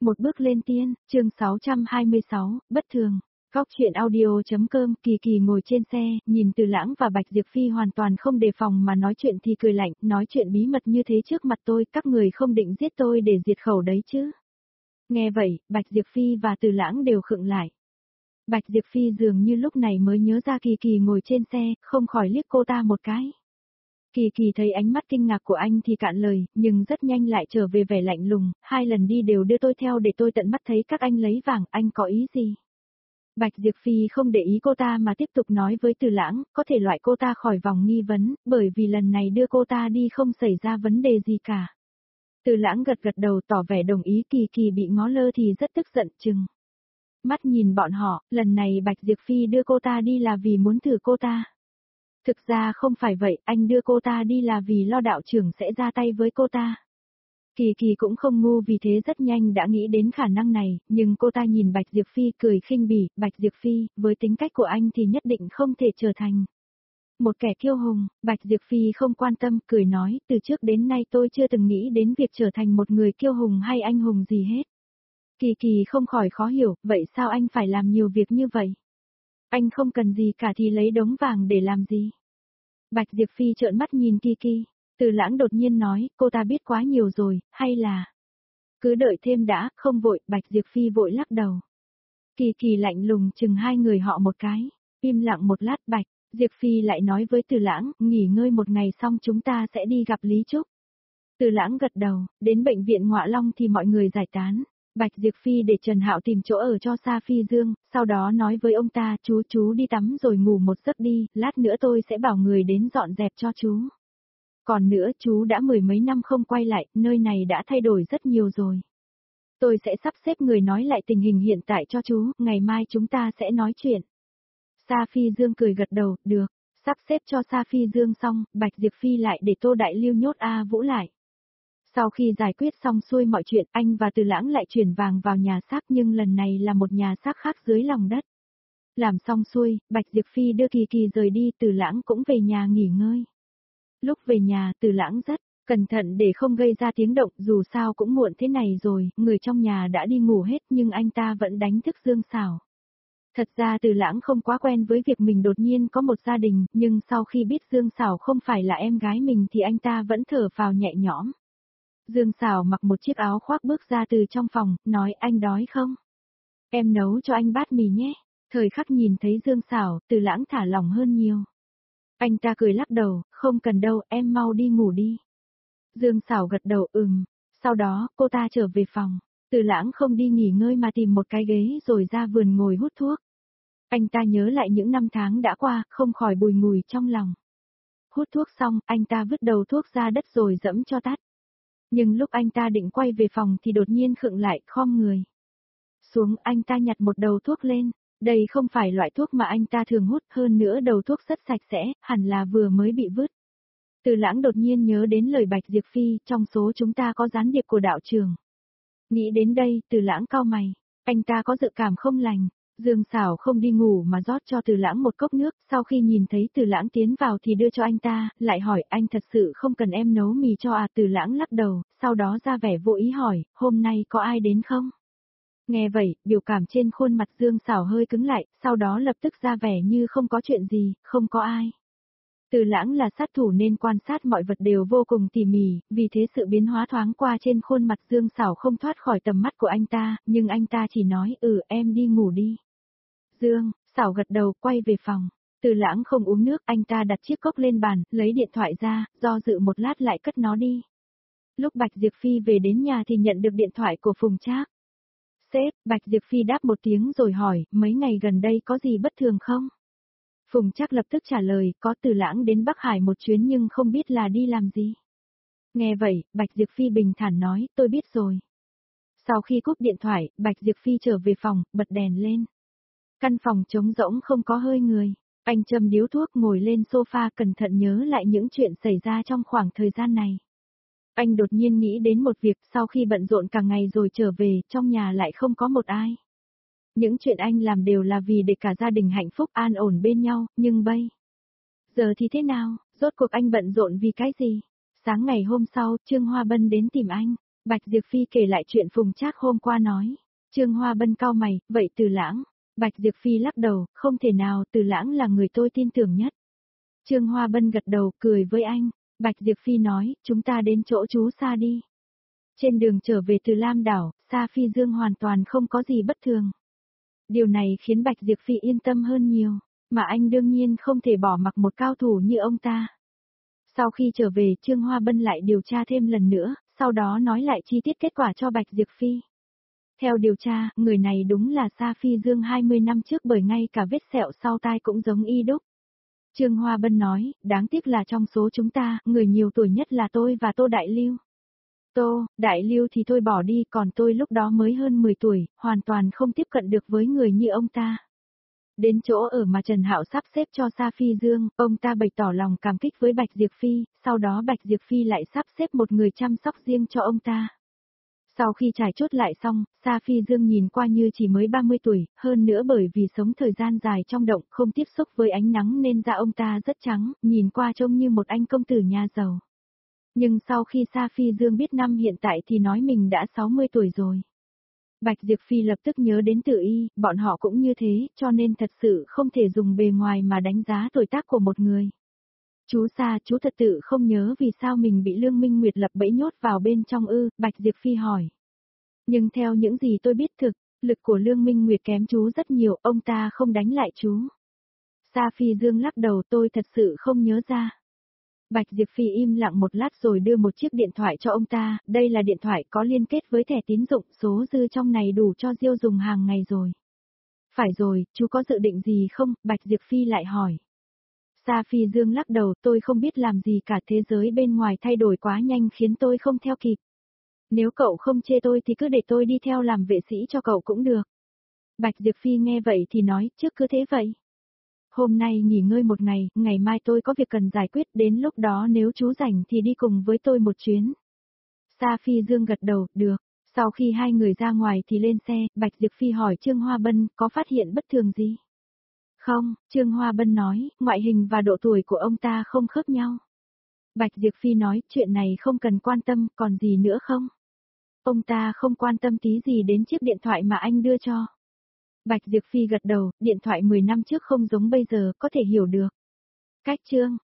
Một bước lên tiên, chương 626, bất thường. Góc chuyện audio.com. Kỳ Kỳ ngồi trên xe, nhìn Từ Lãng và Bạch Diệp Phi hoàn toàn không đề phòng mà nói chuyện thì cười lạnh, nói chuyện bí mật như thế trước mặt tôi, các người không định giết tôi để diệt khẩu đấy chứ. Nghe vậy, Bạch Diệp Phi và Từ Lãng đều khựng lại. Bạch Diệp Phi dường như lúc này mới nhớ ra Kỳ Kỳ ngồi trên xe, không khỏi liếc cô ta một cái. Kỳ Kỳ thấy ánh mắt kinh ngạc của anh thì cạn lời, nhưng rất nhanh lại trở về vẻ lạnh lùng, 2 lần đi đều đưa tôi theo để tôi tận mắt thấy các anh lấy vàng, anh có ý gì? Bạch Diệp Phi không để ý cô ta mà tiếp tục nói với Từ Lãng, có thể loại cô ta khỏi vòng nghi vấn, bởi vì lần này đưa cô ta đi không xảy ra vấn đề gì cả. Từ Lãng gật gật đầu tỏ vẻ đồng ý. Kỳ Kỳ bị ngó lơ thì rất tức giận chừng mắt nhìn bọn họ, lần này Bạch Diệp Phi đưa cô ta đi là vì muốn thử cô ta. Thực ra không phải vậy, anh đưa cô ta đi là vì lo đạo trưởng sẽ ra tay với cô ta. Kỳ Kỳ cũng không ngu vì thế rất nhanh đã nghĩ đến khả năng này, nhưng cô ta nhìn Bạch Diệp Phi cười khinh bỉ, Bạch Diệp Phi, với tính cách của anh thì nhất định không thể trở thành một kẻ kiêu hùng. Bạch Diệp Phi không quan tâm, cười nói, từ trước đến nay tôi chưa từng nghĩ đến việc trở thành một người kiêu hùng hay anh hùng gì hết. Kỳ Kỳ không khỏi khó hiểu, vậy sao anh phải làm nhiều việc như vậy? Anh không cần gì cả thì lấy đống vàng để làm gì? Bạch Diệp Phi trợn mắt nhìn Kỳ Kỳ. Từ Lãng đột nhiên nói, cô ta biết quá nhiều rồi, hay là cứ đợi thêm đã, không vội. Bạch Diệp Phi vội lắc đầu. Kỳ Kỳ lạnh lùng chừng hai người họ một cái, im lặng một lát. Bạch Diệp Phi lại nói với Từ Lãng, nghỉ ngơi một ngày xong chúng ta sẽ đi gặp Lý Trúc. Từ Lãng gật đầu, đến bệnh viện Ngọa Long thì mọi người giải tán. Bạch Diệp Phi để Trần Hạo tìm chỗ ở cho Sa Phi Dương, sau đó nói với ông ta, chú đi tắm rồi ngủ một giấc đi, lát nữa tôi sẽ bảo người đến dọn dẹp cho chú. Còn nữa, chú đã 10 mấy năm không quay lại, nơi này đã thay đổi rất nhiều rồi. Tôi sẽ sắp xếp người nói lại tình hình hiện tại cho chú, ngày mai chúng ta sẽ nói chuyện. Sa Phi Dương cười gật đầu, được. Sắp xếp cho Sa Phi Dương xong, Bạch Diệp Phi lại để Tô Đại Lưu nhốt A Vũ lại. Sau khi giải quyết xong xuôi mọi chuyện, anh và Từ Lãng lại chuyển vàng vào nhà xác, nhưng lần này là một nhà xác khác dưới lòng đất. Làm xong xuôi, Bạch Diệp Phi đưa Kỳ Kỳ rời đi, Từ Lãng cũng về nhà nghỉ ngơi. Lúc về nhà, Từ Lãng rất cẩn thận để không gây ra tiếng động, dù sao cũng muộn thế này rồi, người trong nhà đã đi ngủ hết nhưng anh ta vẫn đánh thức Dương Sảo. Thật ra Từ Lãng không quá quen với việc mình đột nhiên có một gia đình, nhưng sau khi biết Dương Sảo không phải là em gái mình thì anh ta vẫn thở phào nhẹ nhõm. Dương Sảo mặc một chiếc áo khoác bước ra từ trong phòng, nói, anh đói không? Em nấu cho anh bát mì nhé. Thời khắc nhìn thấy Dương Sảo, Từ Lãng thả lỏng hơn nhiều. Anh ta cười lắc đầu, không cần đâu, em mau đi ngủ đi. Dương Sảo gật đầu, Sau đó, cô ta trở về phòng. Từ Lãng không đi nghỉ ngơi mà tìm một cái ghế rồi ra vườn ngồi hút thuốc. Anh ta nhớ lại những năm tháng đã qua, không khỏi bùi ngùi trong lòng. Hút thuốc xong, anh ta vứt đầu thuốc ra đất rồi dẫm cho tắt. Nhưng lúc anh ta định quay về phòng thì đột nhiên khựng lại, khom người xuống, anh ta nhặt một đầu thuốc lên. Đây không phải loại thuốc mà anh ta thường hút, hơn nữa đầu thuốc rất sạch sẽ, hẳn là vừa mới bị vứt. Từ Lãng đột nhiên nhớ đến lời Bạch Diệp Phi, trong số chúng ta có gián điệp của đạo trường. Nghĩ đến đây, Từ Lãng cau mày, anh ta có dự cảm không lành. Dương Sảo không đi ngủ mà rót cho Từ Lãng một cốc nước, sau khi nhìn thấy Từ Lãng tiến vào thì đưa cho anh ta, lại hỏi, anh thật sự không cần em nấu mì cho à? Từ Lãng lắc đầu, sau đó ra vẻ vô ý hỏi, hôm nay có ai đến không? Nghe vậy, biểu cảm trên khuôn mặt Dương Sảo hơi cứng lại, sau đó lập tức ra vẻ như không có chuyện gì, không có ai. Từ Lãng là sát thủ nên quan sát mọi vật đều vô cùng tỉ mỉ, vì thế sự biến hóa thoáng qua trên khuôn mặt Dương Sảo không thoát khỏi tầm mắt của anh ta, nhưng anh ta chỉ nói, em đi ngủ đi. Dương Sảo gật đầu, quay về phòng. Từ Lãng không uống nước, anh ta đặt chiếc cốc lên bàn, lấy điện thoại ra, do dự một lát lại cất nó đi. Lúc Bạch Diệp Phi về đến nhà thì nhận được điện thoại của Phùng Trác. Sếp, Bạch Diệp Phi đáp một tiếng rồi hỏi, mấy ngày gần đây có gì bất thường không? Phùng Trác lập tức trả lời, có. Từ Lãng đến Bắc Hải một chuyến nhưng không biết là đi làm gì. Nghe vậy, Bạch Diệp Phi bình thản nói, tôi biết rồi. Sau khi cúp điện thoại, Bạch Diệp Phi trở về phòng, bật đèn lên. Căn phòng trống rỗng không có hơi người. Anh châm điếu thuốc ngồi lên sofa cẩn thận nhớ lại những chuyện xảy ra trong khoảng thời gian này. Anh đột nhiên nghĩ đến một việc, sau khi bận rộn cả ngày rồi trở về, trong nhà lại không có một ai. Những chuyện anh làm đều là vì để cả gia đình hạnh phúc an ổn bên nhau, nhưng bây giờ thì thế nào, rốt cuộc anh bận rộn vì cái gì? Sáng ngày hôm sau, Trương Hoa Bân đến tìm anh. Bạch Diệp Phi kể lại chuyện Phùng Trác hôm qua nói. Trương Hoa Bân cau mày, vậy Từ Lãng? Bạch Diệp Phi lắc đầu, không thể nào, Từ Lãng là người tôi tin tưởng nhất. Trương Hoa Bân gật đầu, cười với anh. Bạch Diệp Phi nói, chúng ta đến chỗ chú Sa đi. Trên đường trở về từ Lam Đảo, Sa Phi Dương hoàn toàn không có gì bất thường. Điều này khiến Bạch Diệp Phi yên tâm hơn nhiều, mà anh đương nhiên không thể bỏ mặc một cao thủ như ông ta. Sau khi trở về, Trương Hoa Bân lại điều tra thêm lần nữa, sau đó nói lại chi tiết kết quả cho Bạch Diệp Phi. Theo điều tra, người này đúng là Sa Phi Dương 20 năm trước bởi ngay cả vết sẹo sau tai cũng giống y đúc. Trương Hoa Bân nói, đáng tiếc là trong số chúng ta, người nhiều tuổi nhất là tôi và Tô Đại Lưu. Tô, Đại Lưu thì thôi bỏ đi, còn tôi lúc đó mới hơn 10 tuổi, hoàn toàn không tiếp cận được với người như ông ta. Đến chỗ ở mà Trần Hạo sắp xếp cho Sa Phi Dương, ông ta bày tỏ lòng cảm kích với Bạch Diệp Phi, sau đó Bạch Diệp Phi lại sắp xếp một người chăm sóc riêng cho ông ta. Sau khi trải chốt lại xong, Sa Phi Dương nhìn qua như chỉ mới 30 tuổi, hơn nữa bởi vì sống thời gian dài trong động không tiếp xúc với ánh nắng nên da ông ta rất trắng, nhìn qua trông như một anh công tử nhà giàu. Nhưng sau khi Sa Phi Dương biết năm hiện tại thì nói mình đã 60 tuổi rồi. Bạch Diệp Phi lập tức nhớ đến Tử Y, bọn họ cũng như thế, cho nên thật sự không thể dùng bề ngoài mà đánh giá tuổi tác của một người. Chú Sa, chú thật sự không nhớ vì sao mình bị Lương Minh Nguyệt lập bẫy nhốt vào bên trong ư, Bạch Diệp Phi hỏi. Nhưng theo những gì tôi biết thực, lực của Lương Minh Nguyệt kém chú rất nhiều, ông ta không đánh lại chú. Sa Phi Dương lắc đầu, tôi thật sự không nhớ ra. Bạch Diệp Phi im lặng một lát rồi đưa một chiếc điện thoại cho ông ta, đây là điện thoại có liên kết với thẻ tín dụng, số dư trong này đủ cho Diêu dùng hàng ngày rồi. Phải rồi, chú có dự định gì không? Bạch Diệp Phi lại hỏi. Sa Phi Dương lắc đầu, tôi không biết làm gì cả, thế giới bên ngoài thay đổi quá nhanh khiến tôi không theo kịp. Nếu cậu không chê tôi thì cứ để tôi đi theo làm vệ sĩ cho cậu cũng được. Bạch Diệp Phi nghe vậy thì nói, trước cứ thế vậy. Hôm nay nghỉ ngơi một ngày, ngày mai tôi có việc cần giải quyết, đến lúc đó nếu chú rảnh thì đi cùng với tôi một chuyến. Sa Phi Dương gật đầu, được. Sau khi hai người ra ngoài thì lên xe, Bạch Diệp Phi hỏi Trương Hoa Bân, có phát hiện bất thường gì? Không, Trương Hoa Bân nói, ngoại hình và độ tuổi của ông ta không khớp nhau. Bạch Diệp Phi nói, chuyện này không cần quan tâm, còn gì nữa không? Ông ta không quan tâm tí gì đến chiếc điện thoại mà anh đưa cho. Bạch Diệp Phi gật đầu, điện thoại 10 năm trước không giống bây giờ, có thể hiểu được. Cách chương